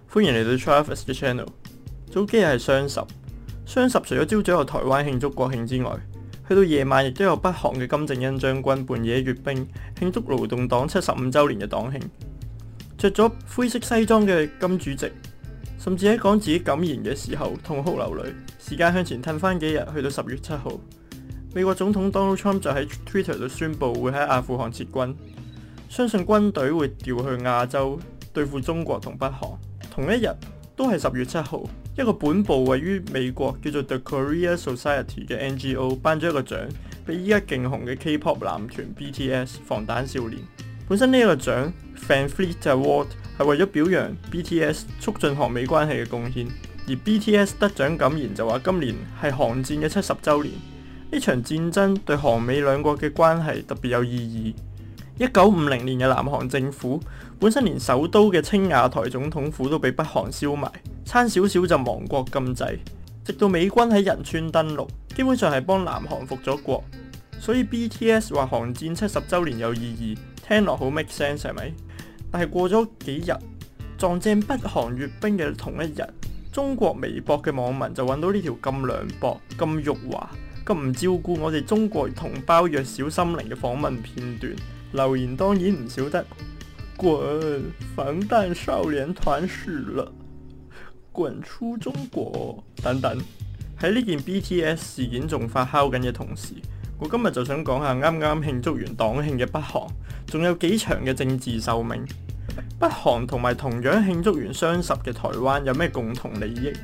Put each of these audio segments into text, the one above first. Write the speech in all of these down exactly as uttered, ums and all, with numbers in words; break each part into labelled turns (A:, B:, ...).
A: 歡迎嚟到 Travis 嘅 channel。早幾日係雙十，雙十除咗朝早有台灣慶祝國慶之外，去到夜晚亦都有北韓嘅金正恩將軍半夜閱兵慶祝勞動黨七十五週年嘅黨慶。着咗灰色西裝嘅金主席，甚至喺講自己感言嘅時候痛哭流淚。時間向前褪翻幾日，去到十月七號，美國總統 Donald Trump 就喺 Twitter 度宣布會喺阿富汗撤軍，相信軍隊會調去亞洲對付中國同北韓。同一日都係十月七號，一個本部位於美國叫做 The Korea Society 嘅 N G O 頒咗一個獎俾依家勁紅嘅 K-pop 男團 B T S 防彈少年。本身呢一個獎 Fan Fleet Award 係為咗表揚 B T S 促進韓美關係嘅貢獻，而 B T S 得獎感言就話今年係韓戰嘅七十週年，呢場戰爭對韓美兩國嘅關係特別有意義。一九五零年嘅南韓政府本身連首都嘅青瓦台總統府都被北韓燒埋，差少少就亡國禁制。直到美軍喺仁川登陸，基本上係幫南韓復咗國。所以 B T S 話韓戰七十週年有意義，聽落好 make sense 係咪？但係過咗幾日，撞正北韓閱兵嘅同一日，中國微博嘅網民就揾到呢條咁涼薄、咁辱華、咁唔照顧我哋中國同胞弱小心靈嘅訪問片段。留言當然唔少得滾防彈少年團死了，滾出中國等等。喺呢件 B T S 事件仲發酵緊嘅同時，我今日就想講下啱啱慶祝完黨慶嘅北韓仲有幾長嘅政治壽命。北韓同埋同樣慶祝完雙十嘅台灣有咩共同利益？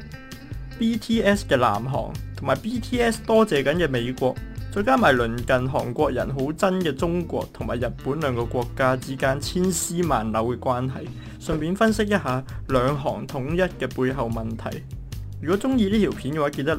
A: B T S 嘅南韓同埋 B T S 多謝緊嘅美國，再加埋鄰近韓國人好憎嘅中國同埋日本兩個國家之間千絲萬縷嘅關係，順便分析一下兩韓統一嘅背後問題。如果中意呢條片嘅話，記得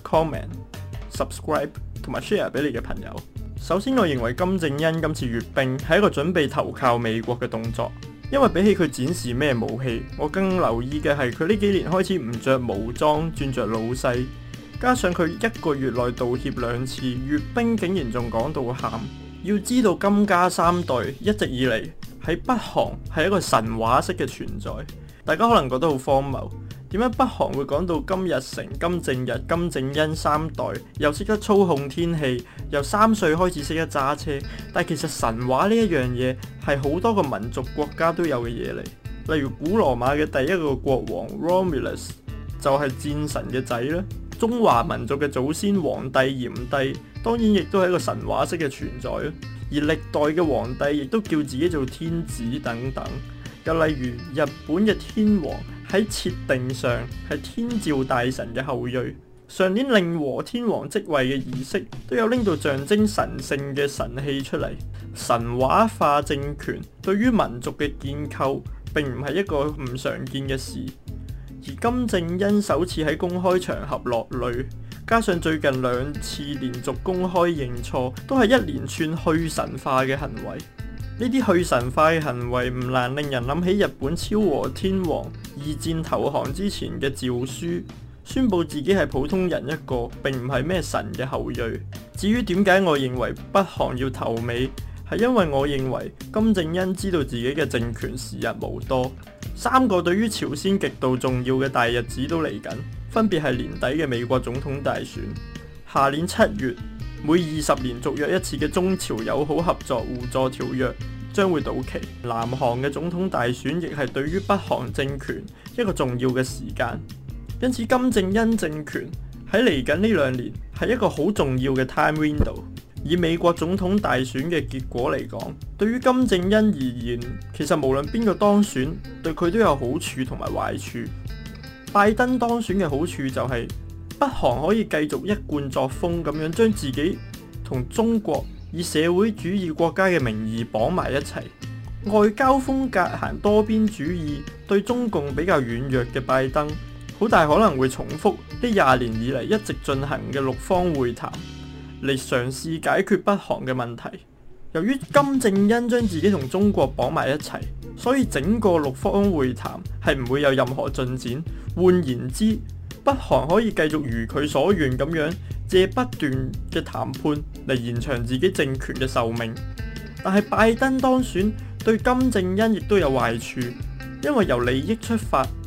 A: like、comment、subscribe 同埋 share 俾你嘅朋友。首先，我認為金正恩今次閱兵係一個準備投靠美國嘅動作，因為比起佢展示咩武器，我更留意嘅係佢呢幾年開始唔着武裝，轉着老細。加上佢一個月內道歉兩次，閱兵竟然仲講到喊。要知道金家三代一直以嚟喺北韓係一個神話式嘅存在，大家可能覺得好荒謬，點解北韓會講到金日成、金正日、金正恩三代又識得操控天氣，由三歲開始識得揸車，但其實神話呢一樣嘢係好多個民族國家都有嘅嘢嚟。例如古羅馬嘅第一個國王 Romulus 就係戰神嘅仔啦。中華民族嘅祖先皇帝炎帝當然亦都係一個神話式嘅存在，而歷代嘅皇帝亦都叫自己做天子等等。又例如日本嘅天皇喺設定上係天照大神嘅後裔，上年令和天皇即位嘅儀式都有拎到象徵神聖嘅神器出嚟。神話化政權對於民族嘅建構並唔係一個唔常見嘅事。而金正恩首次喺公開場合落淚，加上最近兩次連續公開認錯，都係一連串去神化嘅行為。呢啲去神化嘅行為唔難令人諗起日本昭和天皇二戰投降之前嘅詔書，宣佈自己係普通人一個，並唔係咩神嘅後裔。至於點解我認為北韓要投美，係因為我認為金正恩知道自己嘅政權時日無多。三個對於朝鮮極度重要嘅大日子都嚟緊，分別係年底嘅美國總統大選，下年七月每二十年續約一次嘅中朝友好合作互助條約將會到期，南韓嘅總統大選亦係對於北韓政權一個重要嘅時間，因此金正恩政權喺嚟緊呢兩年係一個好重要嘅 time window。以美國總統大選嘅結果嚟講，對於金正恩而言，其實無論邊個當選，對佢都有好處同埋壞處。拜登當選嘅好處就係北韓可以繼續一貫作風咁樣將自己同中國以社會主義國家嘅名義綁埋一齊，外交風格行多邊主義，對中共比較軟弱嘅拜登，好大可能會重複呢廿年以嚟一直進行嘅六方會談，嚟嘗試解決北韓嘅問題。由於金正恩將自己同中國綁埋一齊，所以整個六方會談係唔會有任何進展。換言之，北韓可以繼續如佢所願咁樣借不斷嘅談判嚟延長自己政權嘅壽命。但係拜登當選對金正恩亦都有壞處，因為由利益出發，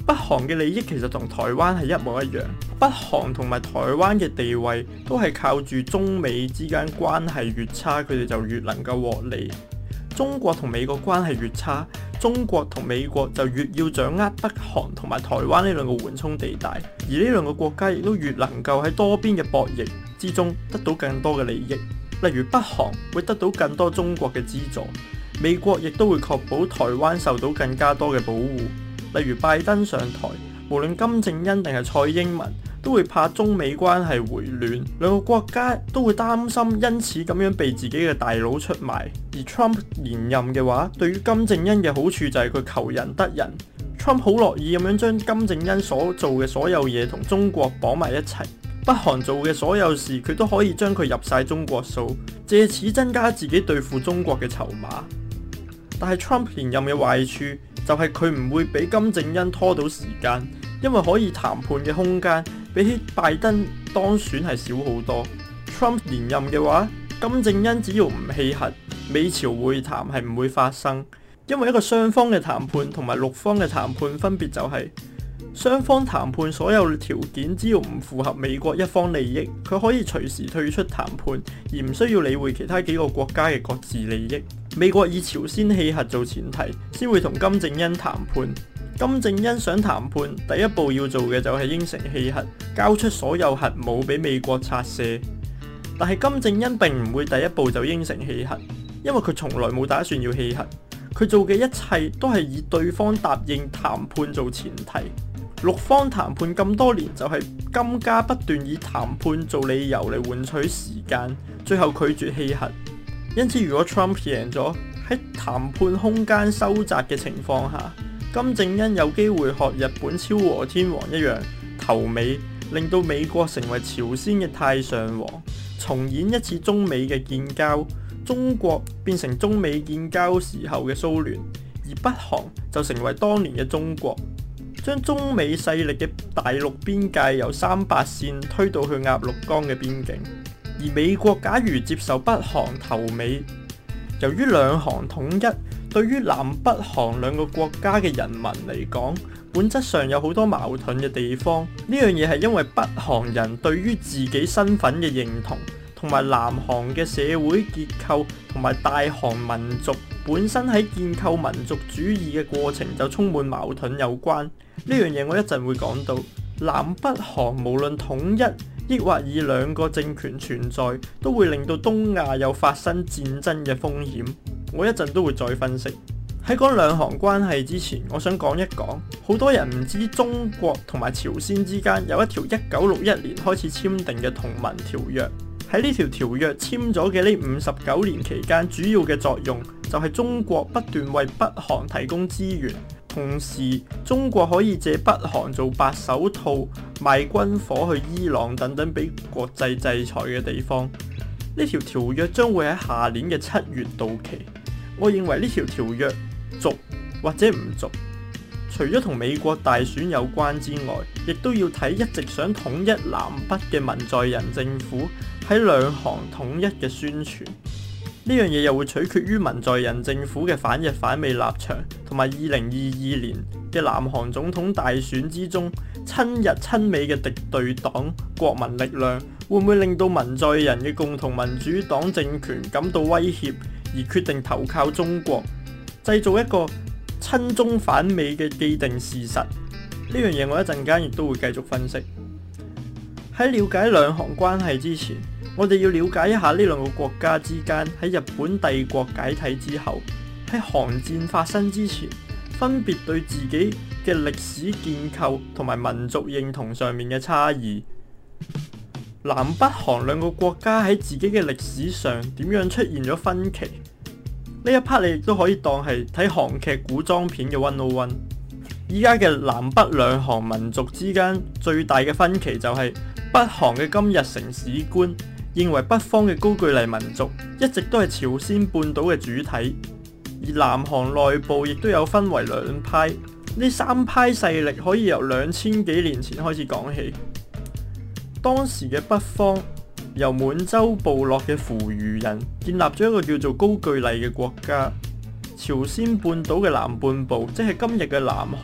A: 北韓嘅利益其實同台灣係一模一樣，北韓同埋台灣嘅地位都係靠住中美之間關係越差，佢哋就越能夠獲利。中國同美國關係越差，中國同美國就越要掌握北韓同埋台灣呢兩個緩衝地帶，而呢兩個國家亦都越能夠喺多邊嘅博弈之中得到更多嘅利益。例如北韓會得到更多中國嘅資助，美國亦都會確保台灣受到更加多嘅保護。例如拜登上台，無論金正恩定係蔡英文，都會怕中美關係回暖，兩個國家都會擔心因此咁樣被自己嘅大佬出賣。而 Trump 連任嘅話，對於金正恩嘅好處就係佢求人得人。Trump 好樂意咁樣將金正恩所做嘅所有嘢同中國綁埋一齊，北韓做嘅所有事佢都可以將佢入晒中國數，借此增加自己對付中國嘅籌碼。但係 Trump 連任嘅壞處就係佢唔會俾金正恩拖到時間，因為可以談判嘅空間比起拜登當選係少好多。Trump 連任嘅話，金正恩只要唔棄核，美朝會談係唔會發生，因為一個雙方嘅談判同埋六方嘅談判分別就係，雙方談判所有條件只要唔符合美國一方利益，佢可以隨時退出談判，而唔需要理會其他幾個國家嘅各自利益。美國以朝鮮棄核做前提，先會同金正恩談判。金正恩想談判，第一步要做嘅就係應承棄核，交出所有核武俾美國拆卸。但係金正恩並唔會第一步就應承棄核，因為佢從來冇打算要棄核。佢做嘅一切都係以對方答應談判做前提。六方談判咁多年，就係金家不斷以談判做理由嚟換取時間，最後拒絕棄核。因此，如果 Trump 贏咗，喺談判空間收窄嘅情況下，金正恩有機會學日本昭和天皇一樣投美，令到美國成為朝鮮嘅太上皇，重演一次中美嘅建交，中國變成中美建交時候嘅蘇聯，而北韓就成為當年嘅中國，將中美勢力嘅大陸邊界由三八線推到去鴨綠江嘅邊境。而美國假如接受北韓投美，由於兩韓統一，對於南北韓兩個國家嘅人民嚟講，本質上有好多矛盾嘅地方。呢樣嘢係因為北韓人對於自己身份嘅認同，同埋南韓嘅社會結構同埋大韓民族本身喺建構民族主義嘅過程就充滿矛盾有關。呢樣嘢我一陣會講到。南北韓無論統一，抑或以兩個政權存在，都會令到東亞有發生戰爭嘅風險。我一陣都會再分析。喺講兩韓關係之前，我想講一講，好多人唔知中國同埋朝鮮之間有一條一九六一年開始簽訂嘅同盟條約。喺呢條條約簽咗嘅呢五十九年期間，主要嘅作用就係中國不斷為北韓提供資源。同時，中國可以借北韓做白手套，賣軍火去伊朗等等俾國際制裁嘅地方。呢條條約將會喺下年嘅七月到期。我認為呢條條約續或者唔續，除咗同美國大選有關之外，亦都要睇一直想統一南北嘅文在寅政府喺兩韓統一嘅宣傳。呢樣嘢又會取決於文在寅政府嘅反日反美立場，同埋二零二二年嘅南韓總統大選之中，親日親美嘅敵對黨國民力量會唔會令到文在寅嘅共同民主黨政權感到威脅，而決定投靠中國，製造一個親中反美嘅既定事實。呢樣嘢我一陣間亦都會繼續分析。喺了解兩韓關係之前，我哋要了解一下呢兩個國家之間喺日本帝國解體之後，喺韓戰發生之前，分別對自己嘅歷史建構同埋民族認同上面嘅差異。南北韓兩個國家喺自己嘅歷史上點樣出現咗分歧？呢一 part 你亦都可以當係睇韓劇古裝片嘅一零一。依家嘅南北兩韓民族之間最大嘅分歧就係北韓嘅金日成史觀認為北方嘅高句麗民族一直都係朝鮮半島嘅主體，而南韓內部亦都有分為兩派。呢三派勢力可以由兩千幾年前開始講起。當時嘅北方由滿洲部落嘅扶餘人建立咗一個叫做高句麗嘅國家。朝鮮半島嘅南半部，即係今日嘅南韓，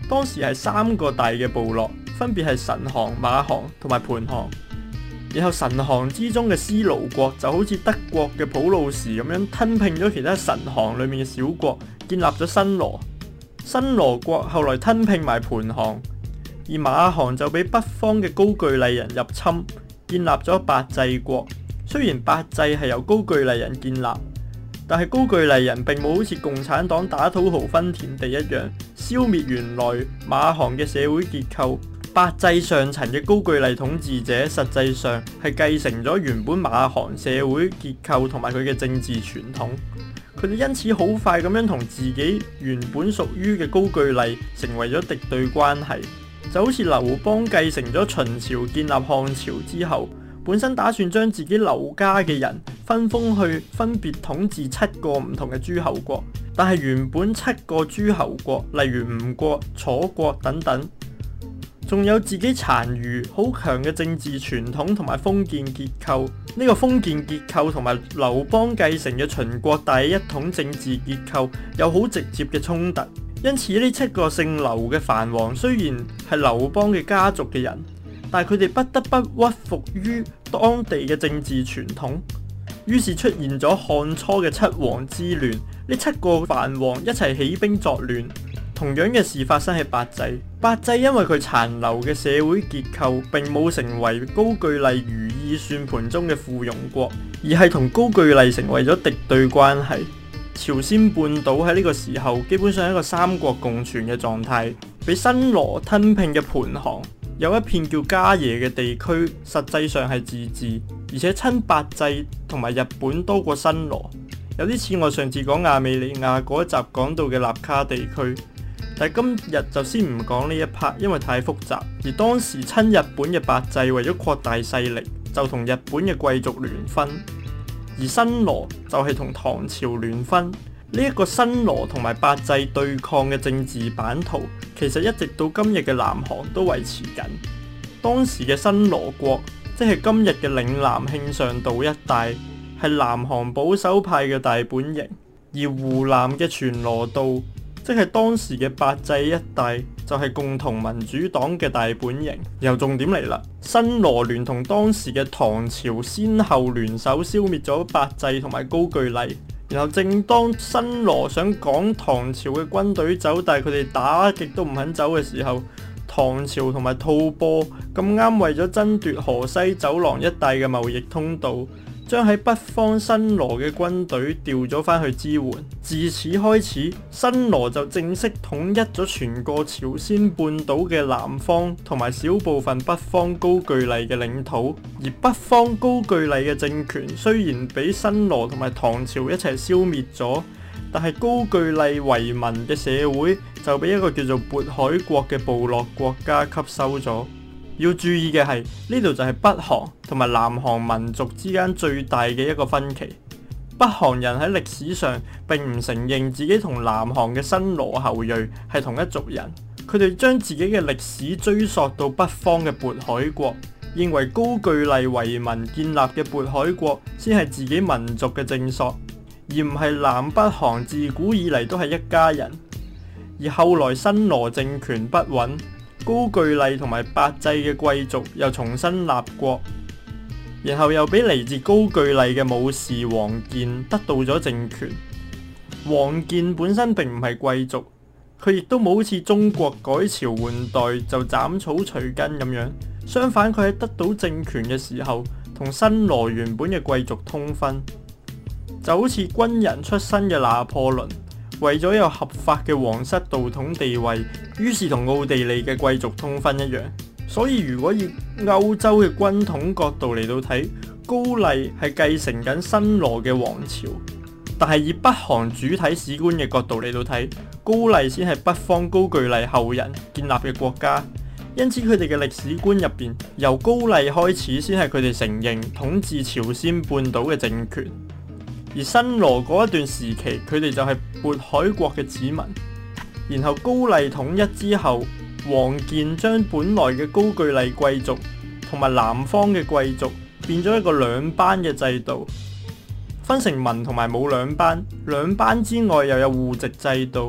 A: 當時係三個大嘅部落，分別係神行、馬行同埋盤行。然後神行之中嘅斯盧國就好似德國嘅普魯士咁樣吞併咗其他神行裏面嘅小國，建立咗新羅。新羅國後來吞併埋盤行，而馬行就俾北方嘅高句麗人入侵，建立咗百濟國。雖然百濟係由高句麗人建立，但係高句麗人並冇好似共產黨打土豪分田地一樣消滅原來馬行嘅社會結構。百濟上層嘅高句麗統治者實際上係繼承咗原本馬行社會結構同埋佢嘅政治傳統，佢哋因此好快咁樣同自己原本屬於嘅高句麗成為咗敵對關係。就好似劉邦繼承咗秦朝建立漢朝之後，本身打算將自己劉家嘅人分封去分別統治七個唔同嘅諸侯國，但係原本七個諸侯國，例如吳國、楚國等等，仲有自己殘餘好強嘅政治傳統同埋封建結構。呢、這個封建結構同埋劉邦繼承嘅秦國大一統政治結構有好直接嘅衝突。因此呢七個姓劉嘅藩王雖然係劉邦嘅家族嘅人，但係佢哋不得不屈服於當地嘅政治傳統。於是出現咗漢初嘅七王之亂，呢七個藩王一齊起，起兵作亂。同樣嘅事發生喺百濟，百濟因為佢殘留嘅社會結構並冇成為高句麗如意算盤中嘅附庸國，而係同高句麗成為咗敵對關係。朝鮮半島喺呢個時候基本上係一個三國共存嘅狀態，俾新羅吞併嘅盤行有一片叫迦耶嘅地區，實際上係自治，而且親百濟同埋日本多過新羅，有啲似我上次講亞美尼亞嗰一集講到嘅納卡地區。但係今日就先唔講呢一 part， 因為太複雜。而當時親日本嘅百濟為咗擴大勢力，就同日本嘅貴族聯婚，而新羅就係同唐朝聯婚。呢、這、一個新羅同埋百濟對抗嘅政治版圖，其實一直到今日嘅南韓都維持緊。當時嘅新羅國，即係今日嘅嶺南慶尚道一帶，係南韓保守派嘅大本營；而湖南嘅全羅道，即係當時嘅百濟一帶，就係、是、共同民主黨嘅大本營。又重點嚟啦，新羅聯同當時嘅唐朝先後聯手消滅咗百濟同埋高句麗。然後正當新羅想趕唐朝嘅軍隊走，但係佢哋打極都唔肯走嘅時候，唐朝同埋吐蕃咁啱為咗爭奪河西走廊一帶嘅貿易通道，將喺北方新羅嘅軍隊調咗返去支援。自此開始，新羅就正式統一咗全個朝鮮半島嘅南方同埋小部分北方高句麗嘅領土。而北方高句麗嘅政權雖然俾新羅同埋唐朝一齊消滅咗，但係高句麗遺民嘅社會就俾一個叫做渤海國嘅部落國家吸收咗。要注意嘅係，呢度就係北韓同埋南韓民族之間最大嘅一個分歧。北韓人喺歷史上並唔承認自己同南韓嘅新羅後裔係同一族人，佢哋將自己嘅歷史追溯到北方嘅渤海國，認為高句麗遺民建立嘅渤海國先係自己民族嘅正朔，而唔係南北韓自古以嚟都係一家人。而後來新羅政權不穩，高句麗同埋百濟嘅貴族又重新立國，然後又俾嚟自高句麗嘅武士王建得到咗政權。王建本身並唔係貴族，佢亦都冇好似中國改朝換代就斬草除根咁樣，相反佢喺得到政權嘅時候同新羅原本嘅貴族通婚，就好似軍人出身嘅拿破崙為咗有合法嘅皇室道統地位，於是同奧地利嘅貴族通婚一樣。所以如果以歐洲嘅軍統角度嚟到睇，高麗係繼承緊新羅嘅王朝，但係以北韓主體史觀嘅角度嚟到睇，高麗先係北方高句麗後人建立嘅國家。因此佢哋嘅歷史觀入邊，由高麗開始先係佢哋承認統治朝鮮半島嘅政權。而新羅嗰一段時期，佢哋就係渤海國嘅子民。然後高麗統一之後，王建將本來嘅高句麗貴族同埋南方嘅貴族變咗一個兩班嘅制度，分成文同埋武兩班。兩班之外又有戶籍制度，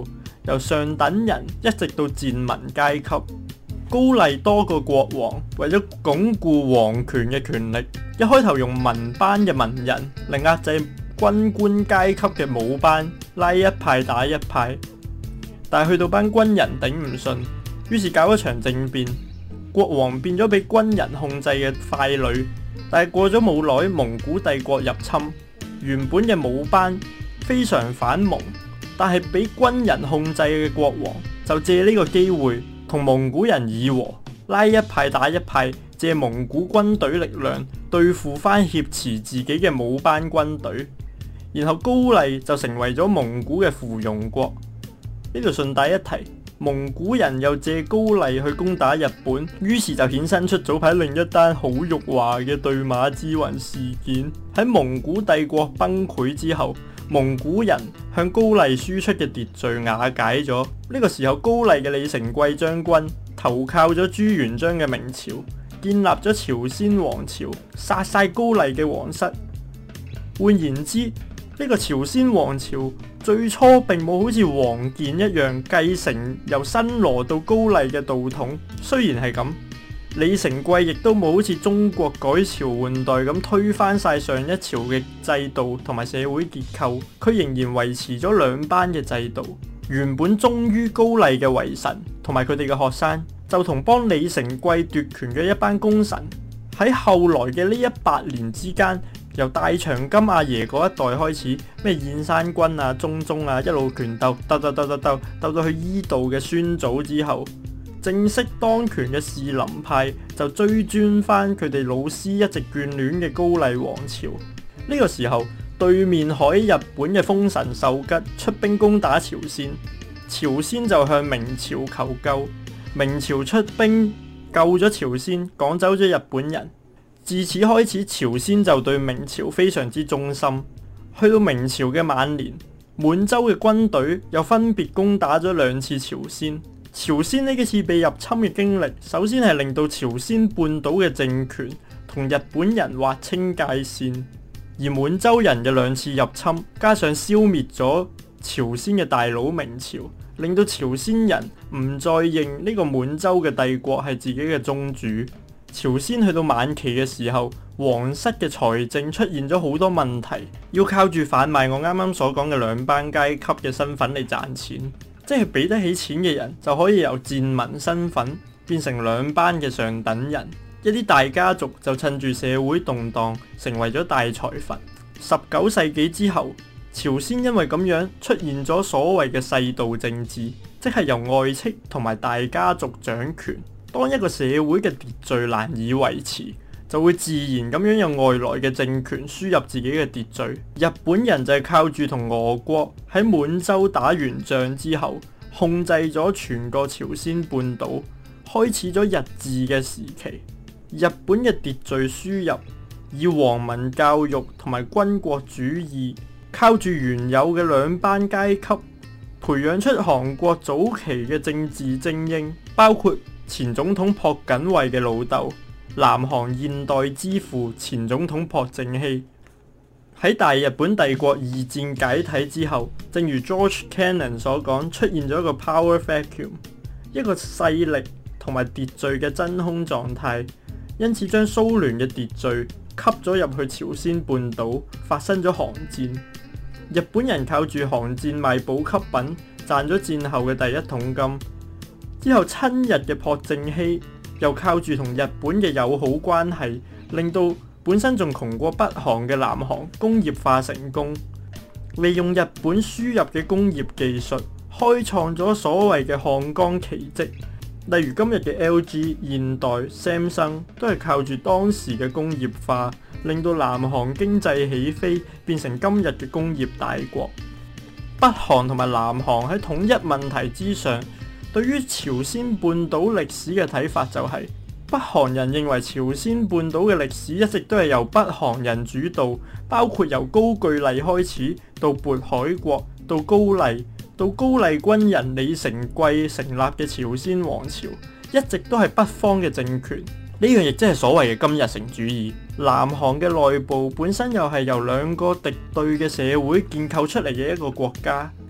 A: 由上等人一直到賤民階級。高麗多個國王為咗鞏固皇權嘅權力，一開頭用民班嘅文人嚟壓制軍官階級嘅武班，拉一派打一派。但係去到班軍人頂唔順，於是搞一場政變，國王變咗俾軍人控制嘅傀儡。但係過咗冇耐，蒙古帝國入侵，原本嘅武班非常反蒙，但係俾軍人控制嘅國王就借呢個機會同蒙古人議和，拉一派打一派，借蒙古軍隊力量對付翻挾持自己嘅武班軍隊，然後高麗就成為咗蒙古嘅附庸國。呢度順帶一提，蒙古人又借高麗去攻打日本，於是就衍生出早排另一單好辱華嘅對馬之雲事件。喺蒙古帝國崩潰之後，蒙古人向高麗輸出嘅秩序瓦解咗。呢個時候，高麗嘅李成桂將軍投靠咗朱元璋嘅明朝，建立咗朝鮮王朝，殺晒高麗嘅皇室。換言之，呢個朝鮮王朝最初並冇好似王建一樣繼承由新羅到高麗嘅道統。雖然係咁，李成桂亦都冇好似中國改朝換代咁推翻晒上一朝嘅制度同埋社會結構，佢仍然維持咗兩班嘅制度。原本忠於高麗嘅遺臣同埋佢哋嘅學生，就同幫李成桂奪權嘅一班功臣，喺後來嘅呢一百年之間，由大長今阿爺嗰一代開始，咩燕山君啊、中宗啊，一路權鬥鬥鬥鬥鬥鬥鬥到去伊度嘅宣祖之後，正式當權嘅士林派就追尊翻佢哋老師一直眷戀嘅高麗王朝。呢、這個時候，對面海日本嘅豐臣秀吉出兵攻打朝鮮，朝鮮就向明朝求救，明朝出兵救咗朝鮮，趕走咗日本人。自此開始，朝鮮就對明朝非常之忠心。去到明朝嘅晚年，滿洲嘅軍隊又分別攻打咗兩次朝鮮。朝鮮呢幾次被入侵嘅經歷，首先係令到朝鮮半島嘅政權同日本人劃清界線，而滿洲人嘅兩次入侵，加上消滅咗朝鮮嘅大佬明朝，令到朝鮮人唔再認呢個滿洲嘅帝國係自己嘅宗主。朝鮮去到晚期嘅時候，皇室嘅財政出現咗好多問題，要靠住販賣我啱啱所講嘅兩班階級嘅身份嚟賺錢，即係俾得起錢嘅人就可以由賤民身份變成兩班嘅上等人，一啲大家族就趁住社會動盪成為咗大財閥。十九世紀之後，朝鮮因為咁樣出現咗所謂嘅世道政治，即係由外戚同埋大家族掌權。當一個社會嘅秩序難以維持，就會自然咁樣有外來嘅政權輸入自己嘅秩序。日本人就係靠住同俄國喺滿洲打完仗之後，控制咗全個朝鮮半島，開始咗日治嘅時期。日本嘅秩序輸入，以皇民教育同埋軍國主義，靠住原有嘅兩班階級，培養出韓國早期嘅政治精英，包括前總統朴槿惠嘅老豆，南韓現代之父前總統朴正熙。喺大日本帝國二戰解體之後，正如 George Kennan 所講，出現咗一個 power vacuum， 一個勢力同埋秩序嘅真空狀態，因此將蘇聯嘅秩序吸咗入去朝鮮半島，發生咗韓戰。日本人靠住韓戰賣補給品，賺咗戰後嘅第一桶金。之後親日嘅朴正熙又靠住同日本嘅友好關係，令到本身仲窮過北韓嘅南韓工業化成功，利用日本輸入嘅工業技術，開創咗所謂嘅漢江奇蹟。例如今日嘅 L G、現代、Samsung 都係靠住當時嘅工業化，令到南韓經濟起飛，變成今日嘅工業大國。北韓同埋南韓喺統一問題之上，對於朝鮮半島歷史嘅睇法就係、是，北韓人認為朝鮮半島嘅歷史一直都係由北韓人主導，包括由高句麗開始，到渤海國，到高麗，到高麗軍人李成桂成立嘅朝鮮王朝，一直都係北方嘅政權。呢樣亦即係所謂嘅金日成主義。南韓嘅內部本身又係由兩個敵對嘅社會建構出嚟嘅一個國家，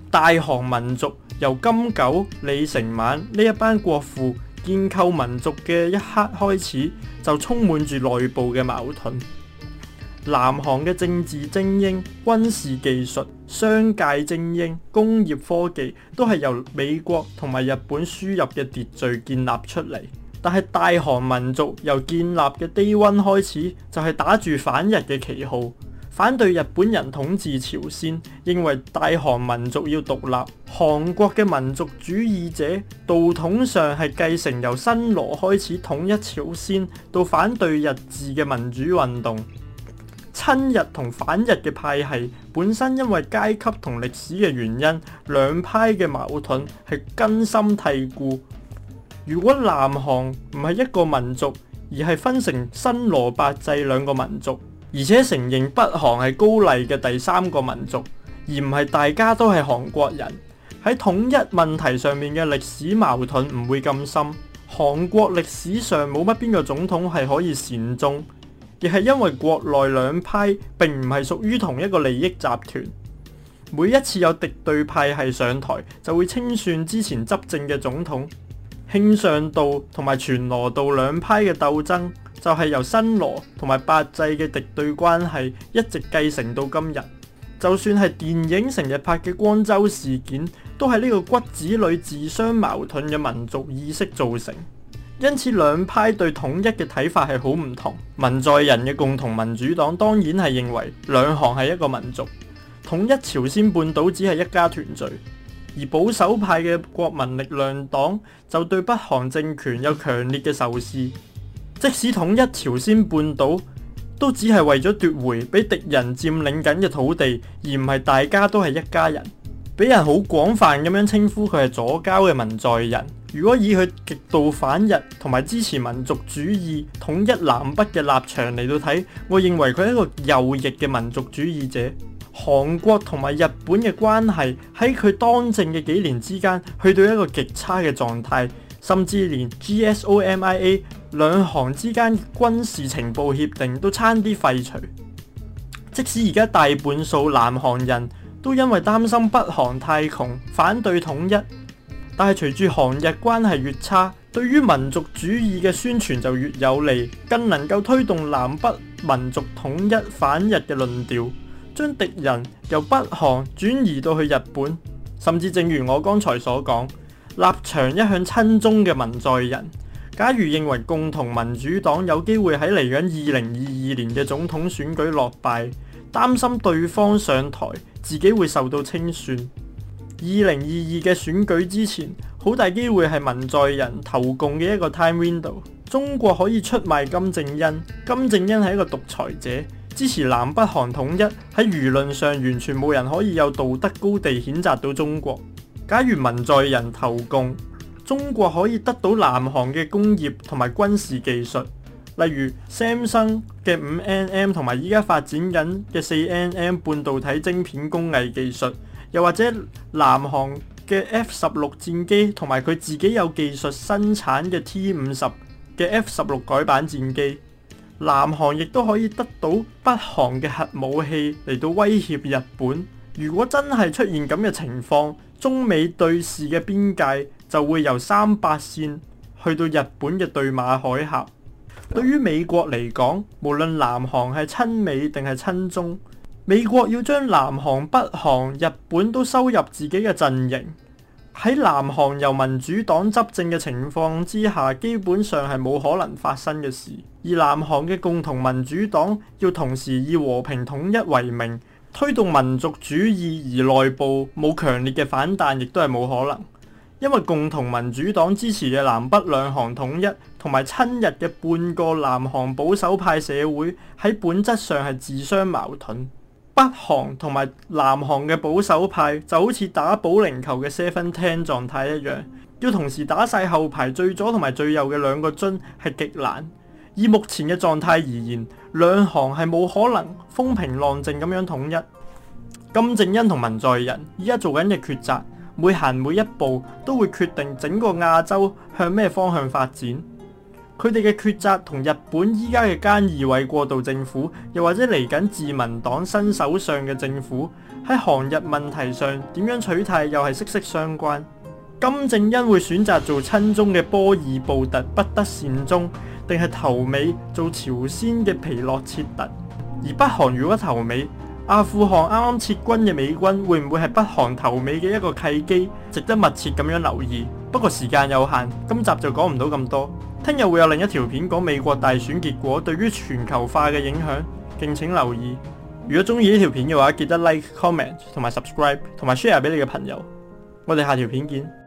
A: 大韓民族由金九、李承晚呢一班國父建構民族嘅一刻開始，就充滿住內部嘅矛盾。南韓嘅政治精英、軍事技術、商界精英、工業科技都係由美國同埋日本輸入嘅秩序建立出嚟。但係大韓民族由建立嘅 day one 開始，就係打住反日嘅旗號，反對日本人統治朝鮮，認為大韓民族要獨立。韓國嘅民族主義者道統上係繼承由新羅開始統一朝鮮，到反對日治嘅民主運動。親日同反日嘅派系本身因為階級同歷史嘅原因，兩派嘅矛盾係根深蒂固。如果南韓唔係一個民族，而係分成新羅百濟兩個民族，而且承認北韓係高麗嘅第三個民族，而唔係大家都係韓國人，喺統一問題上面嘅歷史矛盾唔會咁深。韓國歷史上冇乜邊個總統係可以善終，亦係因為國內兩派並唔係屬於同一個利益集團。每一次有敵對派系上台，就會清算之前執政嘅總統。慶尚道同埋全羅道兩派嘅鬥爭，就係由新羅同埋百濟嘅敵對關係一直繼承到今日。就算係電影成日拍嘅光州事件，都係呢個骨子裏自相矛盾嘅民族意識造成。因此兩派對統一嘅睇法係好唔同。文在寅嘅共同民主黨當然係認為兩韓係一個民族，統一朝鮮半島只係一家團聚。而保守派嘅國民力量黨就對北韓政權有強烈嘅仇視，即使統一朝鮮半島，都只係為咗奪回俾敵人佔領緊嘅土地，而唔係大家都係一家人。俾人好廣泛咁樣稱呼佢係左膠嘅文在寅。如果以佢極度反日同埋支持民族主義、統一南北嘅立場嚟到睇，我認為佢係一個右翼嘅民族主義者。韓國同埋日本嘅關係喺佢當政嘅幾年之間，去到一個極差嘅狀態，甚至連 G S O M I A 兩韓之間軍事情報協定都差啲廢除。即使而家大半數南韓人都因為擔心北韓太窮，反對統一，但係隨住韓日關係越差，對於民族主義嘅宣傳就越有利，更能夠推動南北民族統一反日嘅論調，將敵人由北韓轉移到去日本。甚至正如我剛才所講，立場一向親中嘅文在寅，假如認為共同民主黨有機會喺嚟緊二零二二年嘅總統選舉落敗，擔心對方上台自己會受到清算。二零二二嘅選舉之前，好大機會係文在寅投共嘅一個 time window。中國可以出賣金正恩，金正恩係一個獨裁者，支持南北韓統一，喺輿論上完全冇人可以有道德高地譴責到中國。假如文在寅投共，中國可以得到南韓嘅工業同埋軍事技術，例如 Samsung 嘅五 N M 同埋依家發展緊嘅四 N M 半導體晶片工藝技術，又或者南韓嘅 F 十六戰機同埋佢自己有技術生產嘅 T 五十嘅 F 十六改版戰機。南韓亦都可以得到北韓嘅核武器嚟到威脅日本。如果真係出現咁嘅情況，中美對峙嘅邊界就會由三八線去到日本嘅對馬海峽。對於美國嚟講，無論南韓係親美定係親中，美國要將南韓、北韓、日本都收入自己嘅陣營。喺南韓由民主黨執政嘅情況之下，基本上係冇可能發生嘅事。而南韓嘅共同民主黨要同時以和平統一為名，推動民族主義，而內部冇強烈嘅反彈，亦都係冇可能。因為共同民主黨支持嘅南北兩韓統一，同埋親日嘅半個南韓保守派社會喺本質上係自相矛盾。北韓同埋南韓嘅保守派就好似打保齡球嘅 seven ten 狀態一樣，要同時打晒後排最左同埋最右嘅兩個樽係極難。以目前嘅狀態而言，兩韓係冇可能風平浪靜咁樣統一。金正恩同文在寅依家做緊嘅抉擇，每行每一步都會決定整個亞洲向咩方向發展。 佢哋嘅抉擇同日本依家嘅菅義偉過渡政府，又或者嚟緊自民黨新首相嘅政府喺韓日問題上點樣取態，又係息息相關。金正恩會選擇做親中嘅波爾布特不得善終，定係投美做朝鮮嘅皮諾切特？而北韓如果投美，阿富汗啱啱撤軍嘅美軍會唔會係北韓投美嘅一個契機？值得密切咁樣留意。不過時間有限，今集就講唔到咁多。聽日會有另一條片講美國大選結果對於全球化嘅影響，敬請留意。如果中意呢條片嘅話，記得 like、comment 同埋 subscribe 同埋 share 俾你嘅朋友。我哋下條片見。